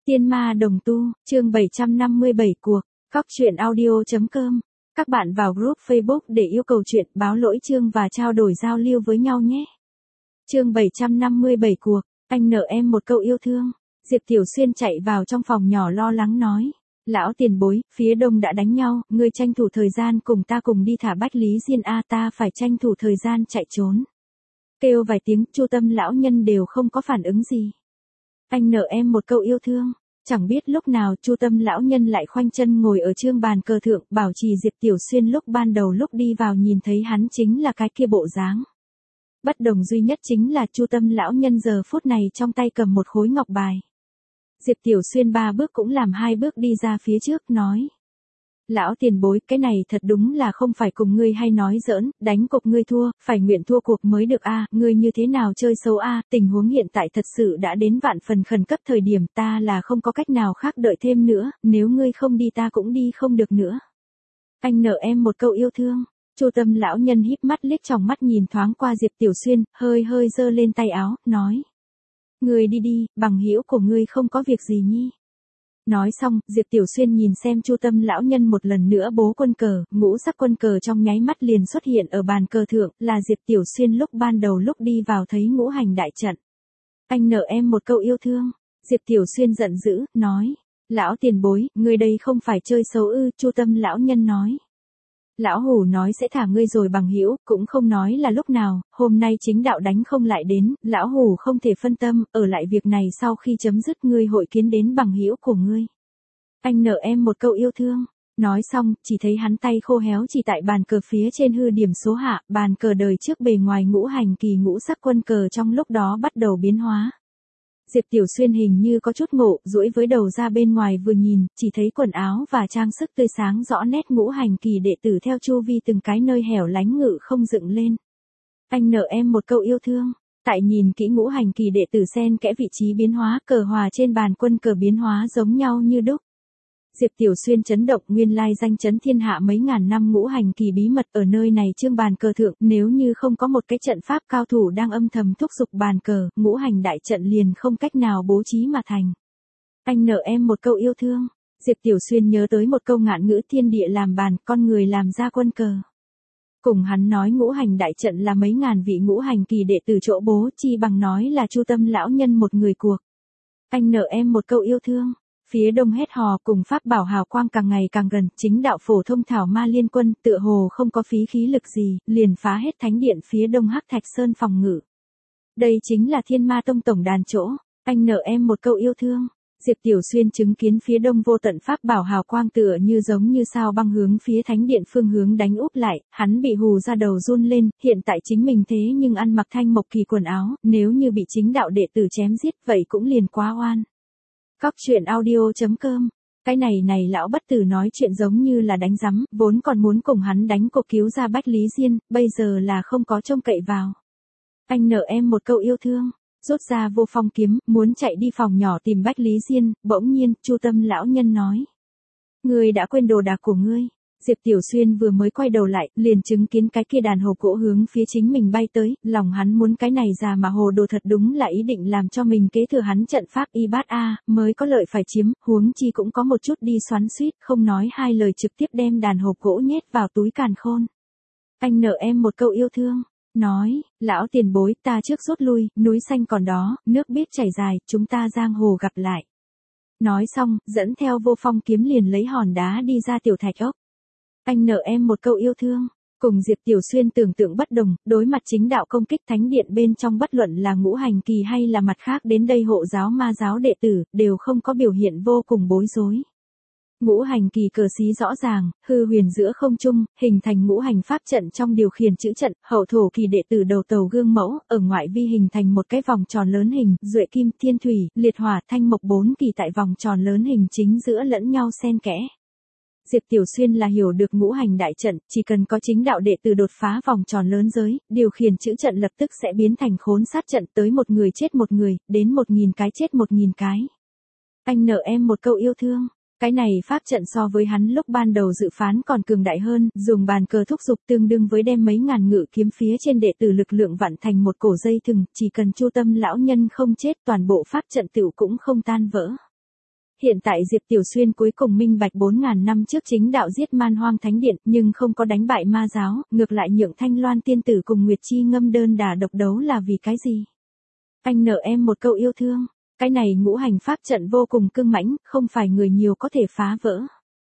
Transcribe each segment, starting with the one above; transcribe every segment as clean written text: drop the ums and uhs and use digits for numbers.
Tiên ma đồng tu, chương 757 cuộc, Cóc truyện audio.com. Các bạn vào group Facebook để yêu cầu chuyện, báo lỗi chương và trao đổi giao lưu với nhau nhé. Chương 757 cuộc, anh nợ em một câu yêu thương. Diệp Tiểu Xuyên chạy vào trong phòng nhỏ lo lắng nói. Lão tiền bối, phía đông đã đánh nhau, ngươi tranh thủ thời gian cùng ta cùng đi thả Bách Lý Diên a, ta phải tranh thủ thời gian chạy trốn. Kêu vài tiếng, Chu Tâm lão nhân đều không có phản ứng gì. Anh nợ em một câu yêu thương. Chẳng biết lúc nào Chu Tâm lão nhân lại khoanh chân ngồi ở trương bàn cờ thượng, bảo trì Diệp Tiểu Xuyên lúc ban đầu lúc đi vào nhìn thấy hắn chính là cái kia bộ dáng. Bất đồng duy nhất chính là Chu Tâm lão nhân giờ phút này trong tay cầm một khối ngọc bài. Diệp Tiểu Xuyên 3 bước cũng làm 2 bước đi ra phía trước nói. Lão tiền bối, cái này thật đúng là không phải cùng ngươi hay nói giỡn, đánh cục ngươi thua, phải nguyện thua cuộc mới được a, ngươi như thế nào chơi xấu a, tình huống hiện tại thật sự đã đến vạn phần khẩn cấp thời điểm, ta là không có cách nào khác đợi thêm nữa, nếu ngươi không đi ta cũng đi không được nữa. Anh nợ em một câu yêu thương. Chu Tâm lão nhân híp mắt liếc tròng mắt nhìn thoáng qua Diệp Tiểu Xuyên, hơi giơ lên tay áo, nói. Ngươi đi đi, bằng hữu của ngươi không có việc gì nhi. Nói xong, Diệp Tiểu Xuyên nhìn xem Chu Tâm lão nhân một lần nữa bố quân cờ, ngũ sắc quân cờ trong nháy mắt liền xuất hiện ở bàn cờ thượng, là Diệp Tiểu Xuyên lúc ban đầu lúc đi vào thấy ngũ hành đại trận. Anh nợ em một câu yêu thương. Diệp Tiểu Xuyên giận dữ, nói. Lão tiền bối, ngươi đây không phải chơi xấu ư, Chu Tâm lão nhân nói. Lão hủ nói sẽ thả ngươi rồi bằng hữu, cũng không nói là lúc nào, hôm nay chính đạo đánh không lại đến, lão hủ không thể phân tâm, ở lại việc này sau khi chấm dứt ngươi hội kiến đến bằng hữu của ngươi. Anh nợ em một câu yêu thương. Nói xong, chỉ thấy hắn tay khô héo chỉ tại bàn cờ phía trên hư điểm số hạ, bàn cờ đời trước bề ngoài ngũ hành kỳ ngũ sắc quân cờ trong lúc đó bắt đầu biến hóa. Diệp Tiểu Xuyên hình như có chút ngộ, duỗi với đầu ra bên ngoài vừa nhìn, chỉ thấy quần áo và trang sức tươi sáng rõ nét ngũ hành kỳ đệ tử theo chu vi từng cái nơi hẻo lánh ngự không dựng lên. Anh nợ em một câu yêu thương. Tại nhìn kỹ ngũ hành kỳ đệ tử xen kẽ vị trí biến hóa, cờ hòa trên bàn quân cờ biến hóa giống nhau như đúc. Diệp Tiểu Xuyên chấn động, nguyên lai danh chấn thiên hạ mấy ngàn năm ngũ hành kỳ bí mật ở nơi này trương bàn cờ thượng, nếu như không có một cái trận pháp cao thủ đang âm thầm thúc giục bàn cờ, ngũ hành đại trận liền không cách nào bố trí mà thành. Anh nợ em một câu yêu thương. Diệp Tiểu Xuyên nhớ tới một câu ngạn ngữ thiên địa làm bàn, con người làm ra quân cờ. Cùng hắn nói ngũ hành đại trận là mấy ngàn vị ngũ hành kỳ đệ tử chỗ bố, chi bằng nói là Chu Tâm lão nhân một người cuộc. Anh nợ em một câu yêu thương. Phía đông hét hò cùng pháp bảo hào quang càng ngày càng gần, chính đạo phổ thông thảo ma liên quân tựa hồ không có phí khí lực gì, liền phá hết thánh điện phía đông Hắc Thạch Sơn phòng ngự. Đây chính là Thiên Ma Tông tổng đàn chỗ, anh nợ em một câu yêu thương. Diệp Tiểu Xuyên chứng kiến phía đông vô tận pháp bảo hào quang tựa như giống như sao băng hướng phía thánh điện phương hướng đánh úp lại, hắn bị hù ra đầu run lên, hiện tại chính mình thế nhưng ăn mặc thanh mộc kỳ quần áo, nếu như bị chính đạo đệ tử chém giết vậy cũng liền quá oan. Cóc truyện audio.com. Cái này lão bất tử nói chuyện giống như là đánh rắm, vốn còn muốn cùng hắn đánh cuộc cứu ra Bách Lý Diên, bây giờ là không có trông cậy vào. Anh nợ em một câu yêu thương. Rút ra vô phong kiếm, muốn chạy đi phòng nhỏ tìm Bách Lý Diên, bỗng nhiên, Chu Tâm lão nhân nói. Ngươi đã quên đồ đạc của ngươi. Diệp Tiểu Xuyên vừa mới quay đầu lại, liền chứng kiến cái kia đàn hồ gỗ hướng phía chính mình bay tới, lòng hắn muốn cái này già mà hồ đồ thật đúng là ý định làm cho mình kế thừa hắn trận pháp y bát a, mới có lợi phải chiếm, huống chi cũng có một chút đi xoắn xuýt, không nói hai lời trực tiếp đem đàn hồ gỗ nhét vào túi càn khôn. Anh nợ em một câu yêu thương. Nói, lão tiền bối, ta trước rút lui, núi xanh còn đó, nước biết chảy dài, chúng ta giang hồ gặp lại. Nói xong, dẫn theo vô phong kiếm liền lấy hòn đá đi ra tiểu thạch ốc. Anh nợ em một câu yêu thương. Cùng Diệp Tiểu Xuyên tưởng tượng bất đồng, đối mặt chính đạo công kích thánh điện bên trong bất luận là ngũ hành kỳ hay là mặt khác đến đây hộ giáo ma giáo đệ tử, đều không có biểu hiện vô cùng bối rối. Ngũ hành kỳ cờ xí rõ ràng, hư huyền giữa không trung, hình thành ngũ hành pháp trận trong điều khiển chữ trận, hậu thổ kỳ đệ tử đầu tàu gương mẫu, ở ngoại vi hình thành một cái vòng tròn lớn hình, duệ kim, thiên thủy, liệt hỏa, thanh mộc 4 kỳ tại vòng tròn lớn hình chính giữa lẫn nhau xen kẽ. Diệp Tiểu Xuyên là hiểu được ngũ hành đại trận, chỉ cần có chính đạo đệ tử đột phá vòng tròn lớn giới, điều khiển chữ trận lập tức sẽ biến thành khốn sát trận tới một người chết một người, đến 1000 cái chết 1000 cái. Anh nợ em một câu yêu thương. Cái này pháp trận so với hắn lúc ban đầu dự phán còn cường đại hơn, dùng bàn cờ thúc giục tương đương với đem mấy ngàn ngự kiếm phía trên đệ tử lực lượng vặn thành một cổ dây thừng, chỉ cần Chu Tâm lão nhân không chết toàn bộ pháp trận tựu cũng không tan vỡ. Hiện tại Diệp Tiểu Xuyên cuối cùng minh bạch 4.000 năm trước chính đạo giết Man Hoang Thánh Điện, nhưng không có đánh bại ma giáo, ngược lại nhượng Thanh Loan tiên tử cùng Nguyệt Chi Ngâm đơn đả độc đấu là vì cái gì? Anh nợ em một câu yêu thương, cái này ngũ hành pháp trận vô cùng cương mãnh, không phải người nhiều có thể phá vỡ.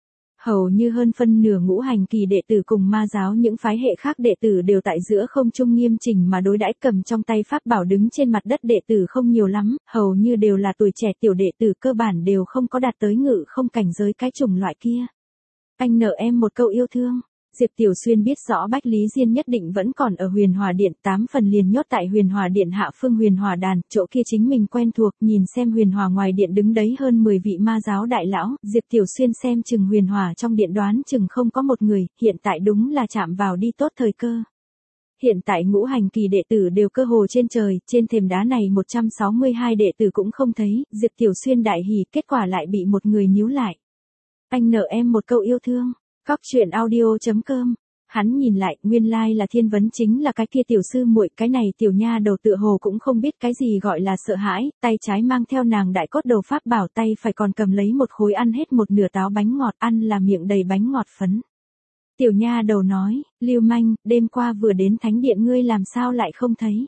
Hầu như hơn phân nửa ngũ hành kỳ đệ tử cùng ma giáo những phái hệ khác đệ tử đều tại giữa không trung nghiêm chỉnh mà đối đãi, cầm trong tay pháp bảo đứng trên mặt đất đệ tử không nhiều lắm, hầu như đều là tuổi trẻ tiểu đệ tử, cơ bản đều không có đạt tới ngự không cảnh giới cái chủng loại kia. Anh nợ em một câu yêu thương. Diệp Tiểu Xuyên biết rõ Bách Lý Diên nhất định vẫn còn ở Huyền Hòa Điện, 8 phần liền nhốt tại Huyền Hòa Điện hạ phương Huyền Hòa đàn, chỗ kia chính mình quen thuộc, nhìn xem Huyền Hòa ngoài điện đứng đấy hơn 10 vị ma giáo đại lão, Diệp Tiểu Xuyên xem chừng Huyền Hòa trong điện đoán chừng không có một người, hiện tại đúng là chạm vào đi tốt thời cơ. Hiện tại ngũ hành kỳ đệ tử đều cơ hồ trên trời, trên thềm đá này 162 đệ tử cũng không thấy, Diệp Tiểu Xuyên đại hỉ, kết quả lại bị một người níu lại. Anh nợ em một câu yêu thương. Góc truyện audio.com. Hắn nhìn lại, nguyên lai là Thiên Vấn chính là cái kia tiểu sư muội, cái này tiểu nha đầu tựa hồ cũng không biết cái gì gọi là sợ hãi, tay trái mang theo nàng đại cốt đầu pháp bảo, tay phải còn cầm lấy một khối ăn hết một nửa táo bánh ngọt, ăn là miệng đầy bánh ngọt phấn. Tiểu nha đầu nói, Lưu Manh, đêm qua vừa đến thánh điện ngươi làm sao lại không thấy?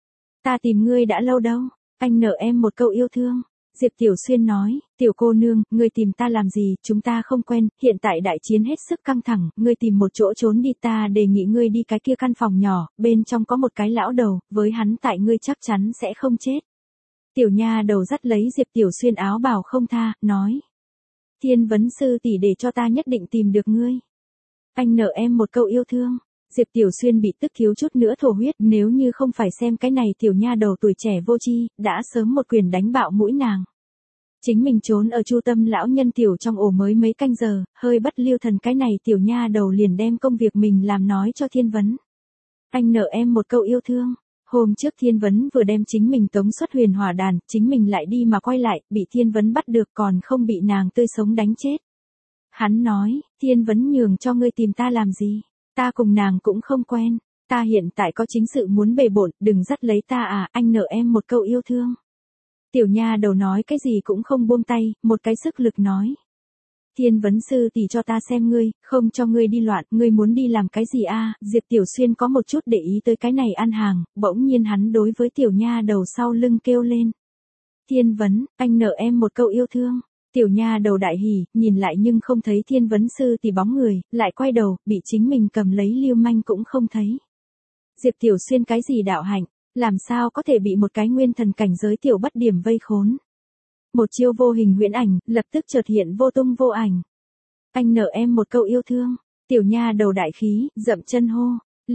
Ta tìm ngươi đã lâu đâu, anh nợ em một câu yêu thương. Diệp Tiểu Xuyên nói, tiểu cô nương, ngươi tìm ta làm gì, chúng ta không quen, hiện tại đại chiến hết sức căng thẳng, ngươi tìm một chỗ trốn đi, ta đề nghị ngươi đi cái kia căn phòng nhỏ, bên trong có một cái lão đầu, với hắn tại ngươi chắc chắn sẽ không chết. Tiểu nha đầu dắt lấy Diệp Tiểu Xuyên áo bào không tha, nói. Thiên Vấn sư tỷ để cho ta nhất định tìm được ngươi. Anh nợ em một câu yêu thương. Diệp Tiểu Xuyên bị tức thiếu chút nữa thổ huyết, nếu như không phải xem cái này tiểu nha đầu tuổi trẻ vô tri, đã sớm một quyền đánh bạo mũi nàng. Chính mình trốn ở Chu Tâm lão nhân tiểu trong ổ mới mấy canh giờ, hơi bất lưu thần, cái này tiểu nha đầu liền đem công việc mình làm nói cho Thiên Vấn. Anh nợ em một câu yêu thương. Hôm trước Thiên Vấn vừa đem chính mình tống xuất Huyền Hòa đàn, chính mình lại đi mà quay lại, bị Thiên Vấn bắt được còn không bị nàng tươi sống đánh chết. Hắn nói, Thiên Vấn nhường cho ngươi tìm ta làm gì? Ta cùng nàng cũng không quen, ta hiện tại có chính sự muốn bề bộn, đừng dắt lấy ta à, anh nợ em một câu yêu thương. Tiểu nha đầu nói cái gì cũng không buông tay, một cái sức lực nói. Thiên Vấn sư tỷ cho ta xem ngươi, không cho ngươi đi loạn, ngươi muốn đi làm cái gì a? Diệp Tiểu Xuyên có một chút để ý tới cái này ăn hàng, bỗng nhiên hắn đối với tiểu nha đầu sau lưng kêu lên. Thiên Vấn, anh nợ em một câu yêu thương. Tiểu nha đầu đại hỉ, nhìn lại nhưng không thấy Thiên Vấn sư tỷ bóng người, lại quay đầu, bị chính mình cầm lấy Lưu Manh cũng không thấy. Diệp Tiểu Xuyên cái gì đạo hạnh, làm sao có thể bị một cái nguyên thần cảnh giới tiểu bất điểm vây khốn. Một chiêu vô hình huyễn ảnh, lập tức chợt hiện vô tung vô ảnh. Anh nợ em một câu yêu thương. Tiểu nha đầu đại khí, dậm chân hô.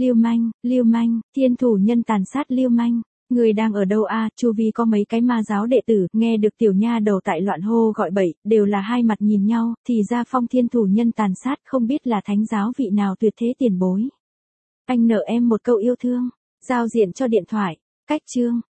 Lưu Manh, thiên thủ nhân tàn sát Lưu Manh. Người đang ở đâu a? Chu vi có mấy cái ma giáo đệ tử, nghe được tiểu nha đầu tại loạn hô gọi bậy, đều là hai mặt nhìn nhau, thì ra Phong thiên thủ nhân tàn sát, không biết là thánh giáo vị nào tuyệt thế tiền bối. Anh nợ em một câu yêu thương. Giao diện cho điện thoại. Cách chương.